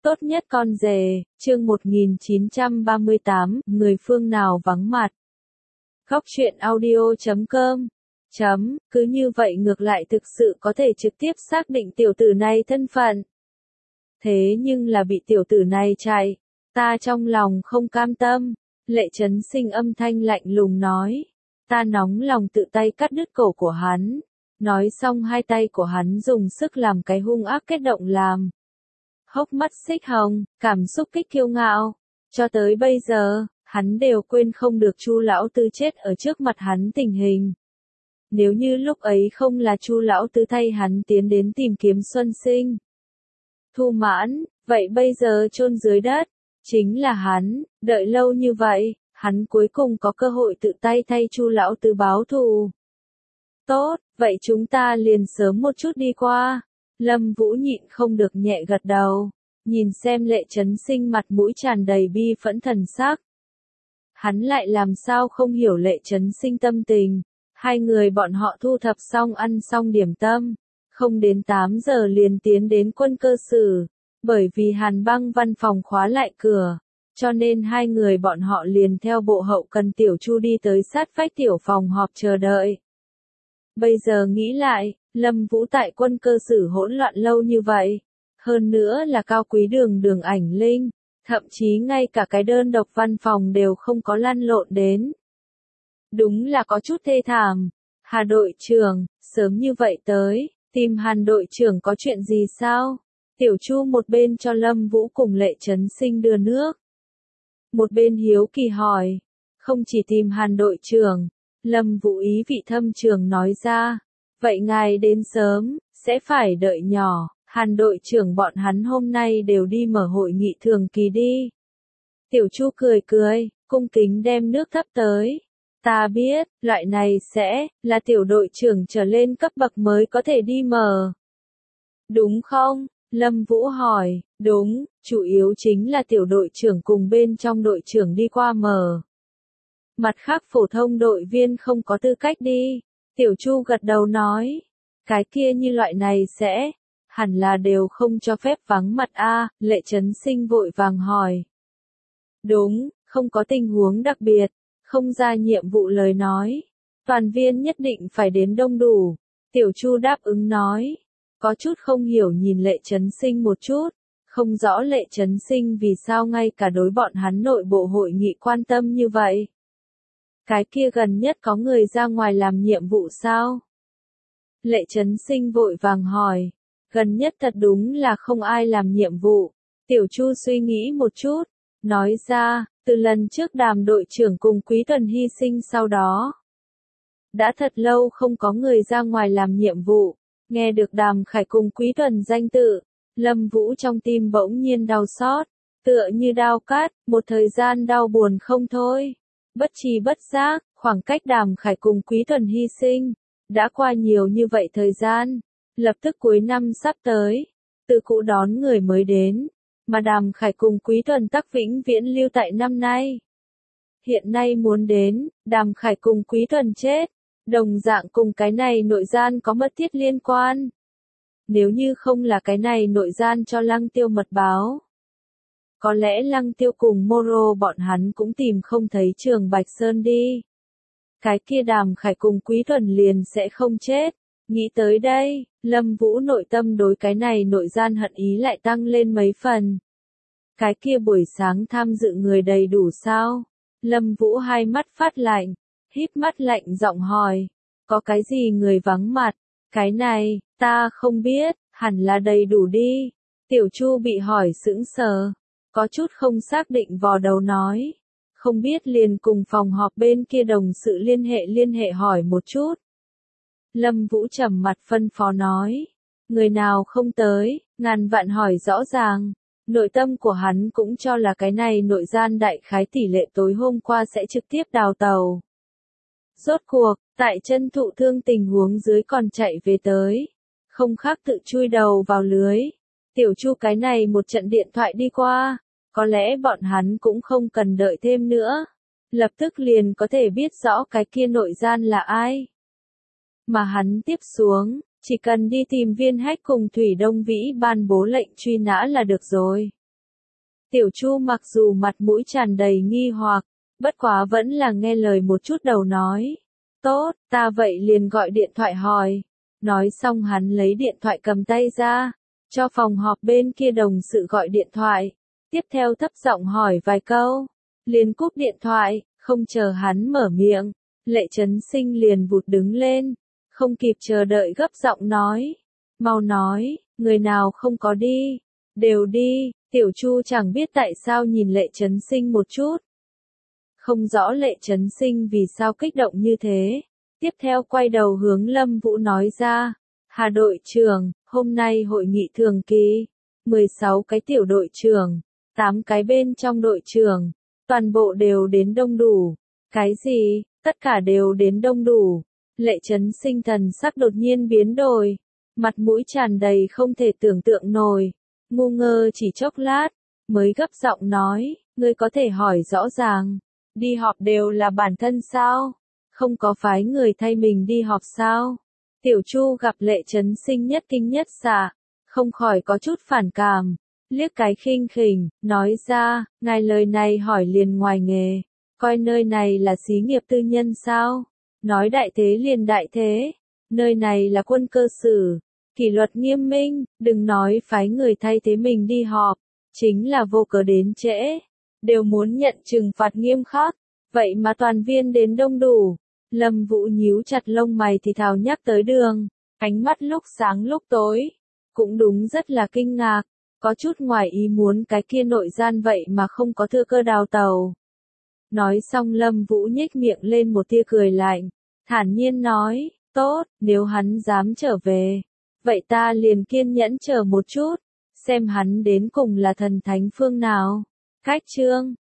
Tốt nhất con rể, chương 1938, người phương nào vắng mặt. Góc truyện audio.com. Cứ như vậy ngược lại thực sự có thể trực tiếp xác định tiểu tử này thân phận. Thế nhưng là bị tiểu tử này chạy, ta trong lòng không cam tâm. Lệ Chấn Sinh âm thanh lạnh lùng nói. Ta nóng lòng tự tay cắt đứt cổ của hắn. Nói xong hai tay của hắn dùng sức làm cái hung ác kết động làm. Hốc mắt xích hồng, cảm xúc kích kiêu ngạo. Cho tới bây giờ, hắn đều quên không được Chu lão tứ chết ở trước mặt hắn tình hình. Nếu như lúc ấy không là Chu lão tứ thay hắn tiến đến tìm kiếm Xuân Sinh, Thu Mãn, vậy bây giờ chôn dưới đất, chính là hắn. Đợi lâu như vậy, hắn cuối cùng có cơ hội tự tay thay Chu lão tứ báo thù. Tốt, vậy chúng ta liền sớm một chút đi qua. Lâm Vũ nhịn không được nhẹ gật đầu, nhìn xem Lệ Chấn Sinh mặt mũi tràn đầy bi phẫn thần sắc. Hắn lại làm sao không hiểu Lệ Chấn Sinh tâm tình. Hai người bọn họ thu thập xong ăn xong điểm tâm, không đến 8 giờ liền tiến đến Quân Cơ Sử, bởi vì Hàn Băng văn phòng khóa lại cửa, cho nên hai người bọn họ liền theo bộ hậu cần Tiểu Chu đi tới sát vách tiểu phòng họp chờ đợi. Bây giờ nghĩ lại, Lâm Vũ tại Quân Cơ Sử hỗn loạn lâu như vậy, hơn nữa là Cao Quý Đường Ảnh Linh, thậm chí ngay cả cái đơn độc văn phòng đều không có lăn lộn đến. Đúng là có chút thê thảm. Hà đội trưởng, sớm như vậy tới, tìm Hàn đội trưởng có chuyện gì sao? Tiểu Chu một bên cho Lâm Vũ cùng Lệ Chấn Sinh đưa nước, một bên hiếu kỳ hỏi. Không chỉ tìm Hàn đội trưởng, Lâm Vũ ý vị thâm trường nói ra. Vậy ngài đến sớm, sẽ phải đợi nhỏ, Hàn đội trưởng bọn hắn hôm nay đều đi mở hội nghị thường kỳ đi. Tiểu Chu cười cười, cung kính đem nước thắp tới. Ta biết, loại này sẽ là tiểu đội trưởng trở lên cấp bậc mới có thể đi mở. Đúng không? Lâm Vũ hỏi. Đúng, chủ yếu chính là tiểu đội trưởng cùng bên trong đội trưởng đi qua mở. Mặt khác phổ thông đội viên không có tư cách đi. Tiểu Chu gật đầu nói. Cái kia như loại này sẽ, hẳn là đều không cho phép vắng mặt a. Lệ Chấn Sinh vội vàng hỏi. Đúng, không có tình huống đặc biệt, không ra nhiệm vụ lời nói. Toàn viên nhất định phải đến đông đủ. Tiểu Chu đáp ứng nói. Có chút không hiểu nhìn Lệ Chấn Sinh một chút, không rõ Lệ Chấn Sinh vì sao ngay cả đối bọn hắn nội bộ hội nghị quan tâm như vậy. Cái kia gần nhất có người ra ngoài làm nhiệm vụ sao? Lệ Chấn Sinh vội vàng hỏi. Gần nhất thật đúng là không ai làm nhiệm vụ. Tiểu Chu suy nghĩ một chút, nói ra, từ lần trước Đàm đội trưởng cùng Quý Tuần hy sinh sau đó. Đã thật lâu không có người ra ngoài làm nhiệm vụ. Nghe được Đàm Khải cùng Quý Tuần danh tự, Lâm Vũ trong tim bỗng nhiên đau xót, tựa như đao cắt, một thời gian đau buồn không thôi. Bất tri bất giác, khoảng cách Đàm Khải cùng Quý Tuần hy sinh, đã qua nhiều như vậy thời gian, lập tức cuối năm sắp tới, từ cũ đón người mới đến, mà Đàm Khải cùng Quý Tuần tắc vĩnh viễn lưu tại năm nay. Hiện nay muốn đến, Đàm Khải cùng Quý Tuần chết, đồng dạng cùng cái này nội gian có mật thiết liên quan. Nếu như không là cái này nội gian cho Lăng Tiêu mật báo, có lẽ Lăng Tiêu cùng Moro bọn hắn cũng tìm không thấy Trường Bạch Sơn đi. Cái kia Đàm Khải cùng Quý Tuần liền sẽ không chết. Nghĩ tới đây, Lâm Vũ nội tâm đối cái này nội gian hận ý lại tăng lên mấy phần. Cái kia buổi sáng tham dự người đầy đủ sao? Lâm Vũ hai mắt phát lạnh, híp mắt lạnh giọng hỏi. Có cái gì người vắng mặt? Cái này, ta không biết, hẳn là đầy đủ đi. Tiểu Chu bị hỏi sững sờ, có chút không xác định vò đầu nói. Không biết liền cùng phòng họp bên kia đồng sự liên hệ hỏi một chút. Lâm Vũ trầm mặt phân phó nói. Người nào không tới, ngàn vạn hỏi rõ ràng. Nội tâm của hắn cũng cho là cái này nội gian đại khái tỷ lệ tối hôm qua sẽ trực tiếp đào tàu. Rốt cuộc, tại chân thụ thương tình huống dưới còn chạy về tới. Không khác tự chui đầu vào lưới. Tiểu Chu cái này một trận điện thoại đi qua. Có lẽ bọn hắn cũng không cần đợi thêm nữa. Lập tức liền có thể biết rõ cái kia nội gian là ai. Mà hắn tiếp xuống, chỉ cần đi tìm Viên Hách cùng Thủy Đông Vĩ ban bố lệnh truy nã là được rồi. Tiểu Chu mặc dù mặt mũi tràn đầy nghi hoặc, bất quá vẫn là nghe lời một chút đầu nói. Tốt, ta vậy liền gọi điện thoại hỏi. Nói xong hắn lấy điện thoại cầm tay ra, cho phòng họp bên kia đồng sự gọi điện thoại. Tiếp theo thấp giọng hỏi vài câu, liền cúp điện thoại, không chờ hắn mở miệng. Lệ Chấn Sinh liền vụt đứng lên, không kịp chờ đợi gấp giọng nói. Mau nói, người nào không có đi, đều đi. Tiểu Chu chẳng biết tại sao nhìn Lệ Chấn Sinh một chút. Không rõ Lệ Chấn Sinh vì sao kích động như thế. Tiếp theo quay đầu hướng Lâm Vũ nói ra. Hà đội trưởng, hôm nay hội nghị thường kỳ. 16 cái tiểu đội trưởng, 8 cái bên trong đội trưởng, toàn bộ đều đến đông đủ. Cái gì, tất cả đều đến đông đủ. Lệ Chấn Sinh thần sắc đột nhiên biến đổi. Mặt mũi tràn đầy không thể tưởng tượng nổi. Ngu ngơ chỉ chốc lát, mới gấp giọng nói, ngươi có thể hỏi rõ ràng, đi họp đều là bản thân sao? Không có phái người thay mình đi họp sao? Tiểu Chu gặp Lệ Chấn Sinh nhất kinh nhất xạ, không khỏi có chút phản cảm, liếc cái khinh khỉnh, nói ra, ngài lời này hỏi liền ngoài nghề, coi nơi này là xí nghiệp tư nhân sao? Nói đại thế liền đại thế, nơi này là quân cơ sử. Kỷ luật nghiêm minh, đừng nói phái người thay thế mình đi họp, chính là vô cớ đến trễ, đều muốn nhận trừng phạt nghiêm khắc, vậy mà toàn viên đến đông đủ. Lâm Vũ nhíu chặt lông mày thì thào nhắc tới đường, ánh mắt lúc sáng lúc tối, cũng đúng rất là kinh ngạc, có chút ngoài ý muốn cái kia nội gian vậy mà không có thừa cơ đào tàu. Nói xong Lâm Vũ nhếch miệng lên một tia cười lạnh, thản nhiên nói, tốt, nếu hắn dám trở về. Vậy ta liền kiên nhẫn chờ một chút, xem hắn đến cùng là thần thánh phương nào. Khách chương